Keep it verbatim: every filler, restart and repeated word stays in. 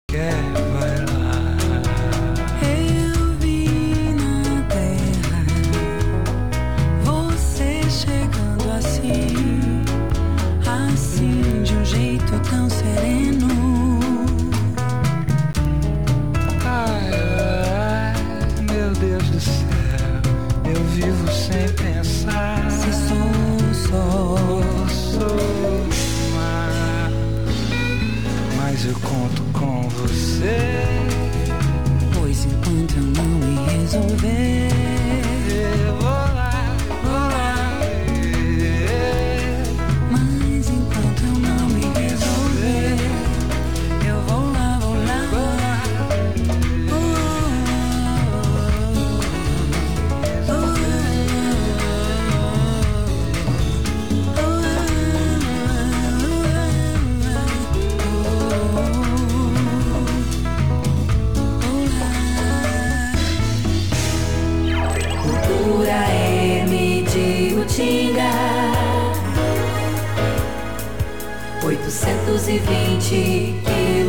quer, vai lá. Eu vi na terra você chegando assim, assim de um jeito tão sereno. Ai, ai, meu Deus do céu, eu vivo sem pensar. Se sou só, sou mar, mas eu conto com você. pois enquanto eu não me resolver, Eu vou lá, vou lá. mas enquanto eu não me resolver, eu vou lá, vou lá, vou lá. Cultura M de Utinga, oitocentos e vinte quilômetros.